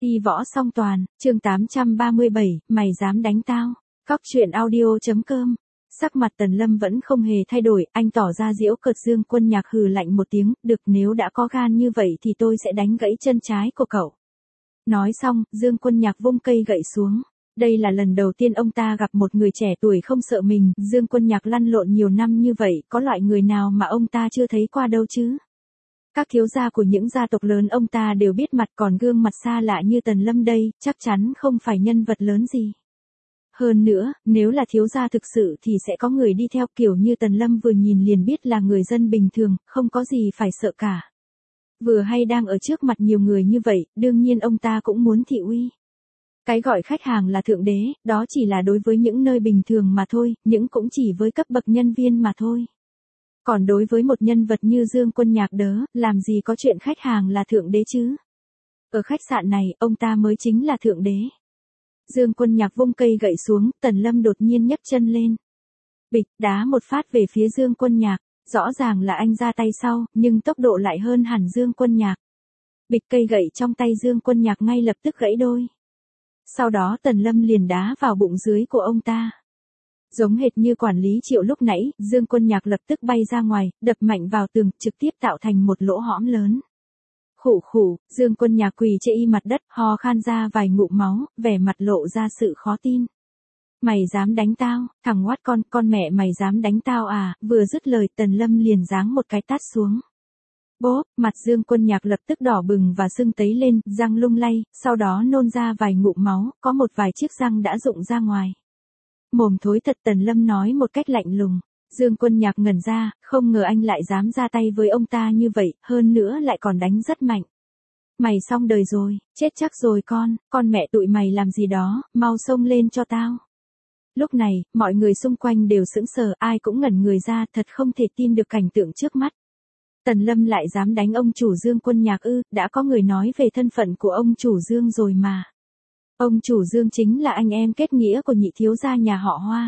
Y võ song toàn, chương 837, mày dám đánh tao. Cóc truyện audio.com. Sắc mặt Tần Lâm vẫn không hề thay đổi, anh tỏ ra giễu cợt. Dương Quân Nhạc hừ lạnh một tiếng, được, nếu đã có gan như vậy thì tôi sẽ đánh gãy chân trái của cậu. Nói xong, Dương Quân Nhạc vung cây gậy xuống. Đây là lần đầu tiên ông ta gặp một người trẻ tuổi không sợ mình. Dương Quân Nhạc lăn lộn nhiều năm như vậy, có loại người nào mà ông ta chưa thấy qua đâu chứ. Các thiếu gia của những gia tộc lớn ông ta đều biết mặt, còn gương mặt xa lạ như Tần Lâm đây, chắc chắn không phải nhân vật lớn gì. Hơn nữa, nếu là thiếu gia thực sự thì sẽ có người đi theo, kiểu như Tần Lâm vừa nhìn liền biết là người dân bình thường, không có gì phải sợ cả. Vừa hay đang ở trước mặt nhiều người như vậy, đương nhiên ông ta cũng muốn thị uy. Cái gọi khách hàng là thượng đế, đó chỉ là đối với những nơi bình thường mà thôi, những cũng chỉ với cấp bậc nhân viên mà thôi. Còn đối với một nhân vật như Dương Quân Nhạc đớ, làm gì có chuyện khách hàng là thượng đế chứ? Ở khách sạn này, ông ta mới chính là thượng đế. Dương Quân Nhạc vung cây gậy xuống, Tần Lâm đột nhiên nhấc chân lên. Bịch, đá một phát về phía Dương Quân Nhạc, rõ ràng là anh ra tay sau, nhưng tốc độ lại hơn hẳn Dương Quân Nhạc. Bịch, cây gậy trong tay Dương Quân Nhạc ngay lập tức gãy đôi. Sau đó Tần Lâm liền đá vào bụng dưới của ông ta. Giống hệt như quản lý Triệu lúc nãy, Dương Quân Nhạc lập tức bay ra ngoài, đập mạnh vào tường, trực tiếp tạo thành một lỗ hõm lớn. Khụ khụ, Dương Quân Nhạc quỳ trên y mặt đất, ho khan ra vài ngụm máu, vẻ mặt lộ ra sự khó tin. Mày dám đánh tao, thằng ngoát con mẹ mày dám đánh tao à? Vừa dứt lời Tần Lâm liền giáng một cái tát xuống. Bốp, mặt Dương Quân Nhạc lập tức đỏ bừng và sưng tấy lên, răng lung lay, sau đó nôn ra vài ngụm máu, có một vài chiếc răng đã rụng ra ngoài. Mồm thối thật, Tần Lâm nói một cách lạnh lùng. Dương Quân Nhạc ngẩn ra, không ngờ anh lại dám ra tay với ông ta như vậy, hơn nữa lại còn đánh rất mạnh. Mày xong đời rồi, chết chắc rồi con mẹ tụi mày làm gì đó, mau xông lên cho tao. Lúc này, mọi người xung quanh đều sững sờ, ai cũng ngẩn người ra, thật không thể tin được cảnh tượng trước mắt. Tần Lâm lại dám đánh ông chủ Dương Quân Nhạc ư? Đã có người nói về thân phận của ông chủ Dương rồi mà. Ông chủ Dương chính là anh em kết nghĩa của nhị thiếu gia nhà họ Hoa.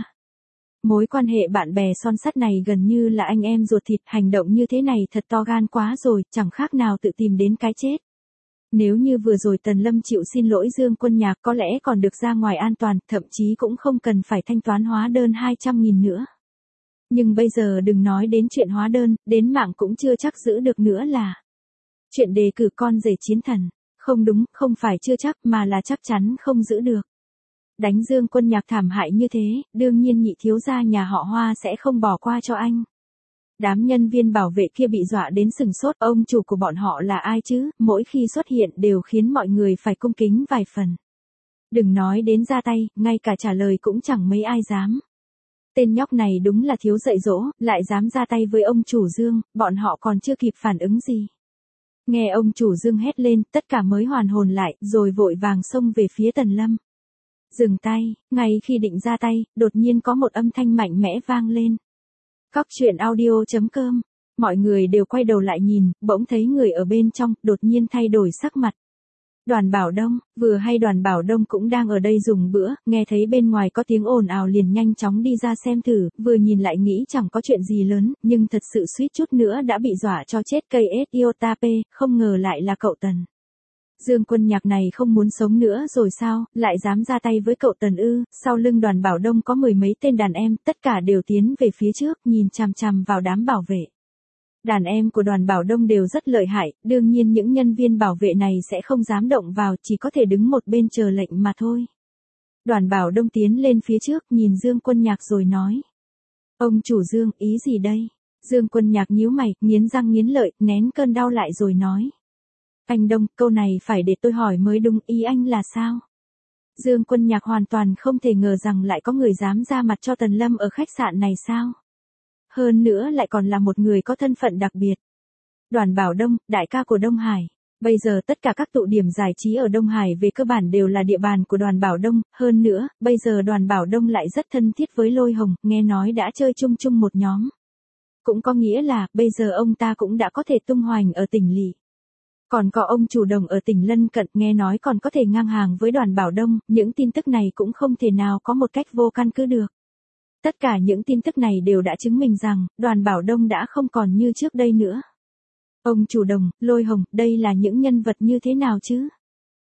Mối quan hệ bạn bè son sắt này gần như là anh em ruột thịt, hành động như thế này thật to gan quá rồi, chẳng khác nào tự tìm đến cái chết. Nếu như vừa rồi Tần Lâm chịu xin lỗi Dương Quân Nhạc có lẽ còn được ra ngoài an toàn, thậm chí cũng không cần phải thanh toán hóa đơn 200.000 nữa. Nhưng bây giờ đừng nói đến chuyện hóa đơn, đến mạng cũng chưa chắc giữ được nữa là. Chuyện đề cử con rể chiến thần. Không đúng, không phải chưa chắc mà là chắc chắn không giữ được. Đánh Dương Quân Nhạc thảm hại như thế, đương nhiên nhị thiếu gia nhà họ Hoa sẽ không bỏ qua cho anh. Đám nhân viên bảo vệ kia bị dọa đến sừng sốt, ông chủ của bọn họ là ai chứ, mỗi khi xuất hiện đều khiến mọi người phải cung kính vài phần. Đừng nói đến ra tay, ngay cả trả lời cũng chẳng mấy ai dám. Tên nhóc này đúng là thiếu dạy dỗ, lại dám ra tay với ông chủ Dương, bọn họ còn chưa kịp phản ứng gì. Nghe ông chủ Dương hét lên, tất cả mới hoàn hồn lại, rồi vội vàng xông về phía Tần Lâm. Dừng tay, ngay khi định ra tay, đột nhiên có một âm thanh mạnh mẽ vang lên. Cóc truyện audio.com. Mọi người đều quay đầu lại nhìn, bỗng thấy người ở bên trong, đột nhiên thay đổi sắc mặt. Đoàn Bảo Đông, vừa hay Đoàn Bảo Đông cũng đang ở đây dùng bữa, nghe thấy bên ngoài có tiếng ồn ào liền nhanh chóng đi ra xem thử, vừa nhìn lại nghĩ chẳng có chuyện gì lớn, nhưng thật sự suýt chút nữa đã bị dọa cho chết. Cây Siotape, không ngờ lại là cậu Tần. Dương Quân Nhạc này không muốn sống nữa rồi sao, lại dám ra tay với cậu Tần ư? Sau lưng Đoàn Bảo Đông có mười mấy tên đàn em, tất cả đều tiến về phía trước, nhìn chằm chằm vào đám bảo vệ. Đàn em của Đoàn Bảo Đông đều rất lợi hại, đương nhiên những nhân viên bảo vệ này sẽ không dám động vào, chỉ có thể đứng một bên chờ lệnh mà thôi. Đoàn Bảo Đông tiến lên phía trước, nhìn Dương Quân Nhạc rồi nói. Ông chủ Dương, ý gì đây? Dương Quân Nhạc nhíu mày, nghiến răng nghiến lợi, nén cơn đau lại rồi nói. Anh Đông, câu này phải để tôi hỏi mới đúng, ý anh là sao? Dương Quân Nhạc hoàn toàn không thể ngờ rằng lại có người dám ra mặt cho Tần Lâm ở khách sạn này sao? Hơn nữa lại còn là một người có thân phận đặc biệt. Đoàn Bảo Đông, đại ca của Đông Hải. Bây giờ tất cả các tụ điểm giải trí ở Đông Hải về cơ bản đều là địa bàn của Đoàn Bảo Đông, hơn nữa, bây giờ Đoàn Bảo Đông lại rất thân thiết với Lôi Hồng, nghe nói đã chơi chung một nhóm. Cũng có nghĩa là, bây giờ ông ta cũng đã có thể tung hoành ở tỉnh lỵ. Còn có ông chủ Đồng ở tỉnh lân cận, nghe nói còn có thể ngang hàng với Đoàn Bảo Đông, những tin tức này cũng không thể nào có một cách vô căn cứ được. Tất cả những tin tức này đều đã chứng minh rằng, Đoàn Bảo Đông đã không còn như trước đây nữa. Ông chủ Đồng, Lôi Hồng, đây là những nhân vật như thế nào chứ?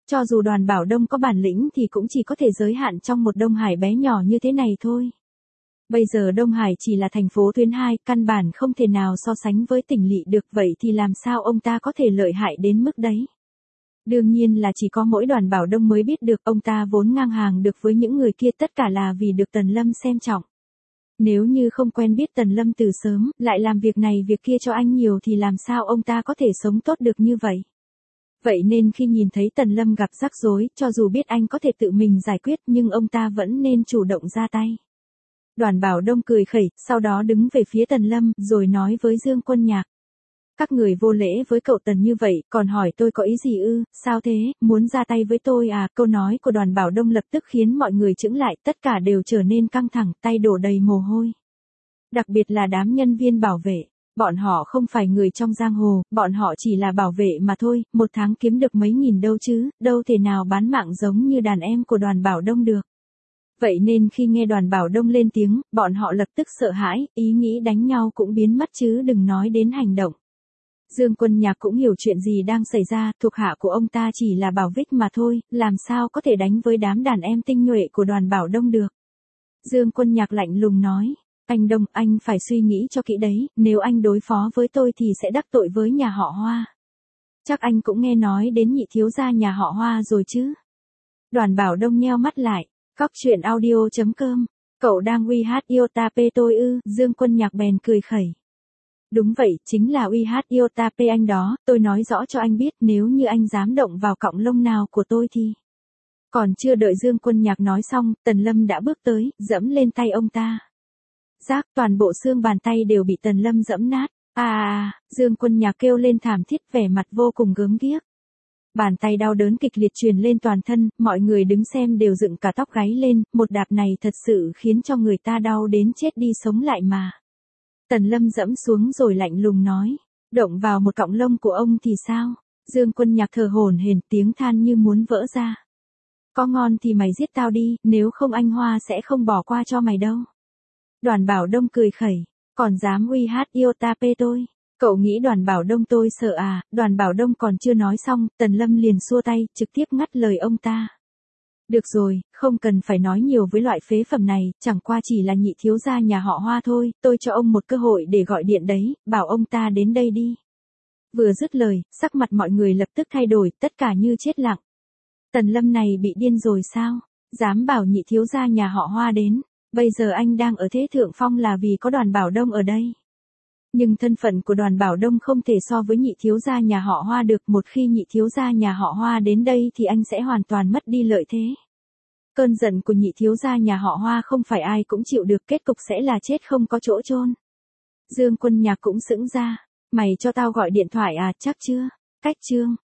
Cho dù Đoàn Bảo Đông có bản lĩnh thì cũng chỉ có thể giới hạn trong một Đông Hải bé nhỏ như thế này thôi. Bây giờ Đông Hải chỉ là thành phố tuyến 2, căn bản không thể nào so sánh với tỉnh lỵ được, vậy thì làm sao ông ta có thể lợi hại đến mức đấy? Đương nhiên là chỉ có mỗi Đoàn Bảo Đông mới biết được, ông ta vốn ngang hàng được với những người kia tất cả là vì được Tần Lâm xem trọng. Nếu như không quen biết Tần Lâm từ sớm, lại làm việc này việc kia cho anh nhiều thì làm sao ông ta có thể sống tốt được như vậy? Vậy nên khi nhìn thấy Tần Lâm gặp rắc rối, cho dù biết anh có thể tự mình giải quyết nhưng ông ta vẫn nên chủ động ra tay. Đoàn Bảo Đông cười khẩy, sau đó đứng về phía Tần Lâm, rồi nói với Dương Quân Nhạc. Các người vô lễ với cậu Tần như vậy, còn hỏi tôi có ý gì ư, sao thế, muốn ra tay với tôi à? Câu nói của Đoàn Bảo Đông lập tức khiến mọi người chững lại, tất cả đều trở nên căng thẳng, tay đổ đầy mồ hôi. Đặc biệt là đám nhân viên bảo vệ. Bọn họ không phải người trong giang hồ, bọn họ chỉ là bảo vệ mà thôi, một tháng kiếm được mấy nghìn đâu chứ, đâu thể nào bán mạng giống như đàn em của Đoàn Bảo Đông được. Vậy nên khi nghe Đoàn Bảo Đông lên tiếng, bọn họ lập tức sợ hãi, ý nghĩ đánh nhau cũng biến mất chứ đừng nói đến hành động. Dương Quân Nhạc cũng hiểu chuyện gì đang xảy ra, thuộc hạ của ông ta chỉ là Bảo Vích mà thôi, làm sao có thể đánh với đám đàn em tinh nhuệ của Đoàn Bảo Đông được. Dương Quân Nhạc lạnh lùng nói. Anh Đông, anh phải suy nghĩ cho kỹ đấy, nếu anh đối phó với tôi thì sẽ đắc tội với nhà họ Hoa. Chắc anh cũng nghe nói đến nhị thiếu gia nhà họ Hoa rồi chứ. Đoàn Bảo Đông nheo mắt lại, Cóc truyện audio.com, cậu đang uy hát yêu ta pê tôi ư? Dương Quân Nhạc bèn cười khẩy. Đúng vậy, chính là uy hát yêu ta pê anh đó, tôi nói rõ cho anh biết nếu như anh dám động vào cọng lông nào của tôi thì... Còn chưa đợi Dương Quân Nhạc nói xong, Tần Lâm đã bước tới, dẫm lên tay ông ta. Rác, toàn bộ xương bàn tay đều bị Tần Lâm dẫm nát. Dương Quân Nhạc kêu lên thảm thiết, vẻ mặt vô cùng gớm ghiếc. Bàn tay đau đớn kịch liệt truyền lên toàn thân, mọi người đứng xem đều dựng cả tóc gáy lên, một đạp này thật sự khiến cho người ta đau đến chết đi sống lại mà. Tần Lâm dẫm xuống rồi lạnh lùng nói, động vào một cọng lông của ông thì sao? Dương Quân Nhạc thở hổn hển, tiếng than như muốn vỡ ra. Có ngon thì mày giết tao đi, nếu không anh Hoa sẽ không bỏ qua cho mày đâu. Đoàn Bảo Đông cười khẩy, còn dám uy hát yêu ta pê tôi. Cậu nghĩ Đoàn Bảo Đông tôi sợ à? Đoàn Bảo Đông còn chưa nói xong, Tần Lâm liền xua tay, trực tiếp ngắt lời ông ta. Được rồi, không cần phải nói nhiều với loại phế phẩm này, chẳng qua chỉ là nhị thiếu gia nhà họ Hoa thôi, tôi cho ông một cơ hội để gọi điện đấy, bảo ông ta đến đây đi. Vừa dứt lời, sắc mặt mọi người lập tức thay đổi, tất cả như chết lặng. Tần Lâm này bị điên rồi sao? Dám bảo nhị thiếu gia nhà họ Hoa đến. Bây giờ anh đang ở thế thượng phong là vì có Đoàn Bảo Đông ở đây. Nhưng thân phận của Đoàn Bảo Đông không thể so với nhị thiếu gia nhà họ Hoa được, một khi nhị thiếu gia nhà họ Hoa đến đây thì anh sẽ hoàn toàn mất đi lợi thế. Cơn giận của nhị thiếu gia nhà họ Hoa không phải ai cũng chịu được, kết cục sẽ là chết không có chỗ chôn. Dương Quân Nhạc cũng sững ra, mày cho tao gọi điện thoại à, chắc chưa? Cách chương.